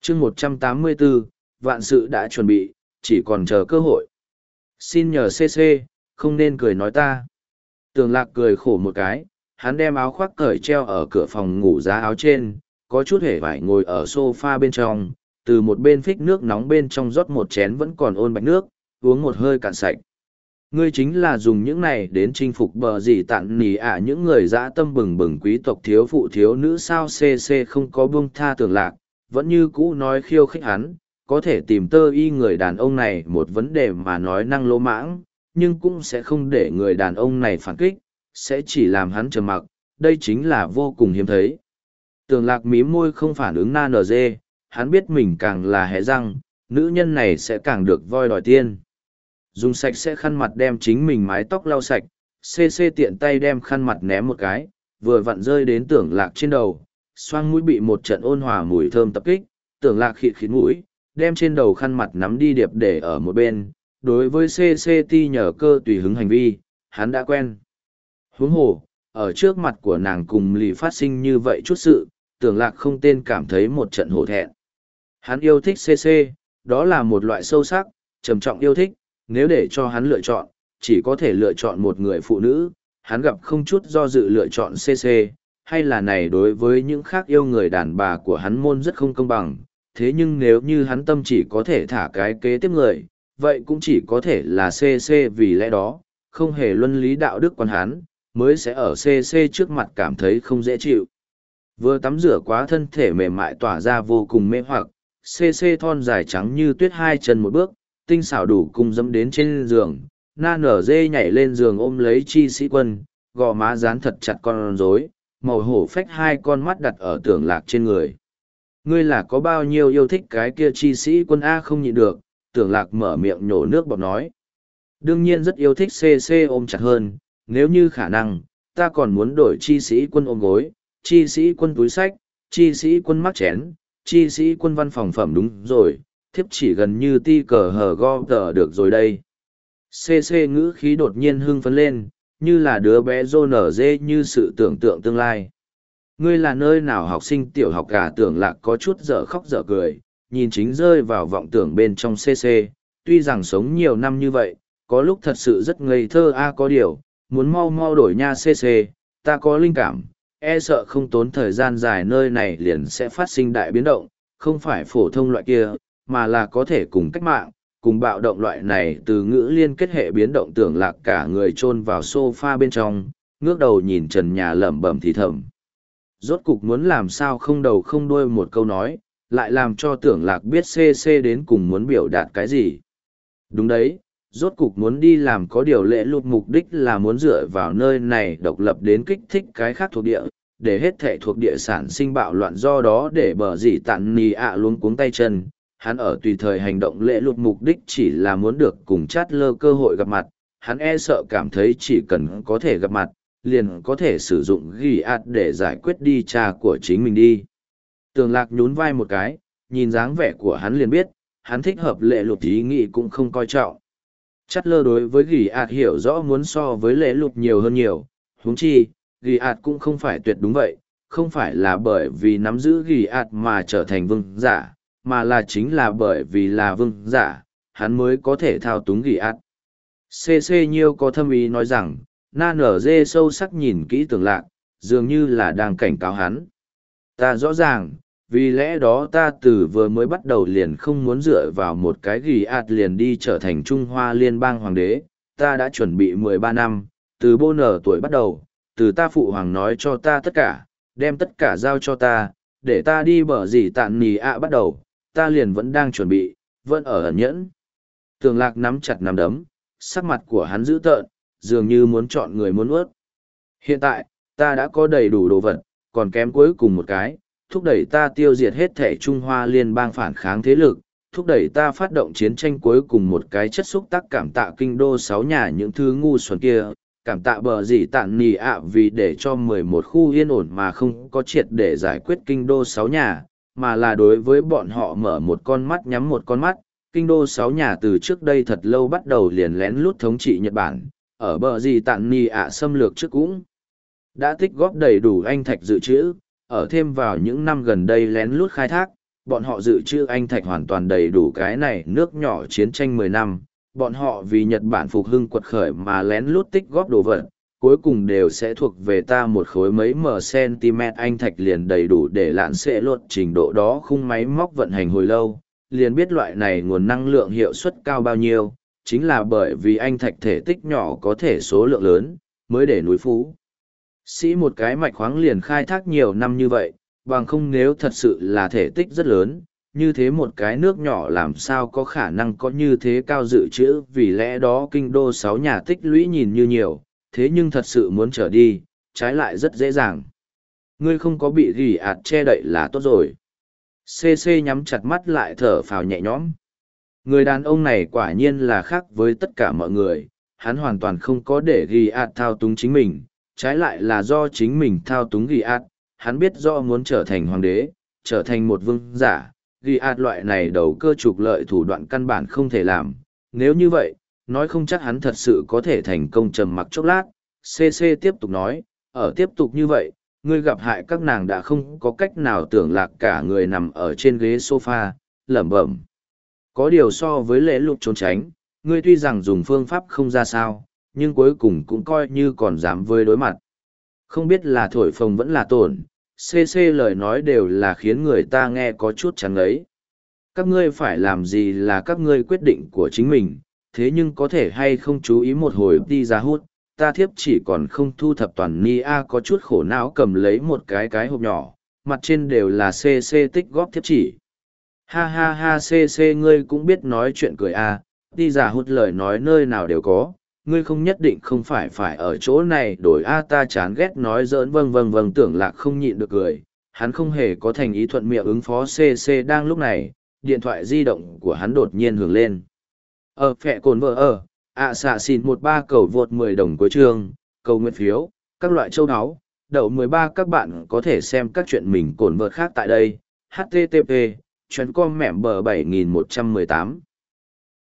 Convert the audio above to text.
chương 184, vạn sự đã chuẩn bị, chỉ còn chờ cơ hội. Xin nhờ CC, không nên cười nói ta. Tường Lạc cười khổ một cái, hắn đem áo khoác cởi treo ở cửa phòng ngủ giá áo trên, có chút hề vải ngồi ở sofa bên trong, từ một bên phích nước nóng bên trong rót một chén vẫn còn ôn bạch nước, uống một hơi cạn sạch. Ngươi chính là dùng những này đến chinh phục bờ gì tạn nỉ những người dã tâm bừng bừng quý tộc thiếu phụ thiếu nữ sao CC không có buông tha Tường Lạc, vẫn như cũ nói khiêu khích hắn, có thể tìm tơ y người đàn ông này một vấn đề mà nói năng lỗ mãng, nhưng cũng sẽ không để người đàn ông này phản kích, sẽ chỉ làm hắn trầm mặc, đây chính là vô cùng hiếm thấy. Tường Lạc mím môi không phản ứng na nở dê, hắn biết mình càng là hé răng, nữ nhân này sẽ càng được voi đòi tiên. Dùng sạch sẽ khăn mặt đem chính mình mái tóc lau sạch, CC tiện tay đem khăn mặt ném một cái, vừa vặn rơi đến Tưởng Lạc trên đầu, xoang mũi bị một trận ôn hòa mùi thơm tập kích, Tưởng Lạc khịt khịt mũi, đem trên đầu khăn mặt nắm đi điệp để ở một bên. Đối với CC ti nhờ cơ tùy hứng hành vi, hắn đã quen. Huống hồ, ở trước mặt của nàng cùng lì phát sinh như vậy chút sự, Tưởng Lạc không tên cảm thấy một trận hổ thẹn. Hắn yêu thích CC, đó là một loại sâu sắc, trầm trọng yêu thích, nếu để cho hắn lựa chọn, chỉ có thể lựa chọn một người phụ nữ, hắn gặp không chút do dự lựa chọn CC, hay là này đối với những khác yêu người đàn bà của hắn môn rất không công bằng, thế nhưng nếu như hắn tâm chỉ có thể thả cái kế tiếp người, vậy cũng chỉ có thể là CC vì lẽ đó, không hề luân lý đạo đức quan hắn, mới sẽ ở CC trước mặt cảm thấy không dễ chịu. Vừa tắm rửa quá thân thể mềm mại tỏa ra vô cùng mê hoặc, CC thon dài trắng như tuyết hai chân một bước, tinh xảo đủ cung dẫm đến trên giường, na nở dê nhảy lên giường ôm lấy chi sĩ quân, gò má dán thật chặt con rối, màu hổ phách hai con mắt đặt ở Tưởng Lạc trên người. Ngươi là có bao nhiêu yêu thích cái kia chi sĩ quân A không nhịn được, Tưởng Lạc mở miệng nhổ nước bọt nói. Đương nhiên rất yêu thích CC ôm chặt hơn, nếu như khả năng, ta còn muốn đổi chi sĩ quân ôm gối, chi sĩ quân túi sách, chi sĩ quân mắc chén, chi sĩ quân văn phòng phẩm đúng rồi, thiếp chỉ gần như ti cờ hờ go tờ được rồi đây. CC ngữ khí đột nhiên hưng phấn lên, như là đứa bé rô nở dê như sự tưởng tượng tương lai. Ngươi là nơi nào học sinh tiểu học cả Tưởng Lạc có chút dở khóc dở cười, nhìn chính rơi vào vọng tưởng bên trong CC, tuy rằng sống nhiều năm như vậy, có lúc thật sự rất ngây thơ có điều, muốn mau mau đổi nha CC, ta có linh cảm, e sợ không tốn thời gian dài nơi này liền sẽ phát sinh đại biến động, không phải phổ thông loại kia, mà là có thể cùng cách mạng, cùng bạo động loại này từ ngữ liên kết hệ biến động. Tưởng Lạc cả người chôn vào sofa bên trong, ngước đầu nhìn trần nhà lẩm bẩm thì thầm. Rốt cục muốn làm sao không đầu không đuôi một câu nói, lại làm cho Tưởng Lạc biết CC đến cùng muốn biểu đạt cái gì. Đúng đấy, rốt cục muốn đi làm có điều lệ lụt mục đích là muốn dựa vào nơi này độc lập đến kích thích cái khác thuộc địa, để hết thể thuộc địa sản sinh bạo loạn do đó để bờ gì tạn nì luống cuống tay chân. Hắn ở tùy thời hành động lệ lụt mục đích chỉ là muốn được cùng chát lơ cơ hội gặp mặt, hắn e sợ cảm thấy chỉ cần có thể gặp mặt, liền có thể sử dụng ghi ạt để giải quyết đi cha của chính mình đi. Tường Lạc nhún vai một cái, nhìn dáng vẻ của hắn liền biết, hắn thích hợp lệ lụt ý nghĩ cũng không coi trọng. Chát lơ đối với ghi ạt hiểu rõ muốn so với lệ lụt nhiều hơn nhiều, huống chi, ghi ạt cũng không phải tuyệt đúng vậy, không phải là bởi vì nắm giữ ghi ạt mà trở thành vương giả, mà là chính là bởi vì là vương giả, hắn mới có thể thao túng ghi ạt. CC nhiêu có thâm ý nói rằng, na nở dê sâu sắc nhìn kỹ Tưởng Lạc, dường như là đang cảnh cáo hắn. Ta rõ ràng, vì lẽ đó ta từ vừa mới bắt đầu liền không muốn dựa vào một cái ghi ạt liền đi trở thành Trung Hoa Liên bang hoàng đế, ta đã chuẩn bị 13 năm, từ bô nở tuổi bắt đầu, từ ta phụ hoàng nói cho ta tất cả, đem tất cả giao cho ta, để ta đi bờ gì tạn nì bắt đầu, ta liền vẫn đang chuẩn bị, vẫn ở ẩn nhẫn. Tưởng Lạc nắm chặt nắm đấm, sắc mặt của hắn dữ tợn, dường như muốn chọn người muốn ướt. Hiện tại, ta đã có đầy đủ đồ vật, còn kém cuối cùng một cái, thúc đẩy ta tiêu diệt hết thể Trung Hoa Liên bang phản kháng thế lực, thúc đẩy ta phát động chiến tranh cuối cùng một cái chất xúc tác. Cảm tạ kinh đô 6 nhà những thứ ngu xuẩn kia, cảm tạ bờ gì tạn nì vì để cho 11 khu yên ổn mà không có triệt để giải quyết kinh đô 6 nhà, mà là đối với bọn họ mở một con mắt nhắm một con mắt. Kinh đô 6 nhà từ trước đây thật lâu bắt đầu liền lén lút thống trị Nhật Bản, ở bờ gì tạn nì xâm lược trước cũng đã tích góp đầy đủ anh thạch dự trữ, ở thêm vào những năm gần đây lén lút khai thác, bọn họ dự trữ anh thạch hoàn toàn đầy đủ cái này nước nhỏ chiến tranh 10 năm, bọn họ vì Nhật Bản phục hưng quật khởi mà lén lút tích góp đồ vật, cuối cùng đều sẽ thuộc về ta một khối mấy cm anh thạch liền đầy đủ để lạn sẽ lột trình độ đó khung máy móc vận hành hồi lâu, liền biết loại này nguồn năng lượng hiệu suất cao bao nhiêu, chính là bởi vì anh thạch thể tích nhỏ có thể số lượng lớn, mới để núi phú. Sĩ một cái mạch khoáng liền khai thác nhiều năm như vậy, bằng không nếu thật sự là thể tích rất lớn, như thế một cái nước nhỏ làm sao có khả năng có như thế cao dự trữ, vì lẽ đó kinh đô 6 nhà tích lũy nhìn như nhiều, thế nhưng thật sự muốn trở đi, trái lại rất dễ dàng. Ngươi không có bị gỉ ạt che đậy là tốt rồi. CC nhắm chặt mắt lại thở phào nhẹ nhõm. Người đàn ông này quả nhiên là khác với tất cả mọi người, hắn hoàn toàn không có để gỉ ạt thao túng chính mình, trái lại là do chính mình thao túng gỉ ạt. Hắn biết do muốn trở thành hoàng đế, trở thành một vương giả, ghi ạt loại này đầu cơ trục lợi thủ đoạn căn bản không thể làm. Nếu như vậy, nói không chắc hắn thật sự có thể thành công. Trầm mặc chốc lát, CC tiếp tục nói, ở tiếp tục như vậy, ngươi gặp hại các nàng đã không có cách nào tưởng lạc cả người nằm ở trên ghế sofa, lẩm bẩm. Có điều so với lễ lục trốn tránh, ngươi tuy rằng dùng phương pháp không ra sao, nhưng cuối cùng cũng coi như còn dám với đối mặt. Không biết là thổi phồng vẫn là tổn, CC lời nói đều là khiến người ta nghe có chút chán ấy. Các ngươi phải làm gì là các ngươi quyết định của chính mình, thế nhưng có thể hay không chú ý một hồi đi ra hút, ta thiếp chỉ còn không thu thập toàn ni a có chút khổ não cầm lấy một cái hộp nhỏ, mặt trên đều là CC tích góp thiếp chỉ. Ha ha ha CC ngươi cũng biết nói chuyện cười a, đi ra hút lời nói nơi nào đều có. Ngươi không nhất định không phải ở chỗ này đổi a ta chán ghét nói giỡn vâng tưởng lạc không nhịn được cười, hắn không hề có thành ý thuận miệng ứng phó CC đang lúc này, điện thoại di động của hắn đột nhiên hưởng lên. Phẹ cồn vợ xạ xin 13 cầu vượt 10 đồng cuối chương, cầu nguyện phiếu, các loại châu áo, đậu 13 các bạn có thể xem các chuyện mình cồn vợt khác tại đây, http, chuyến com mẻm bờ 7118.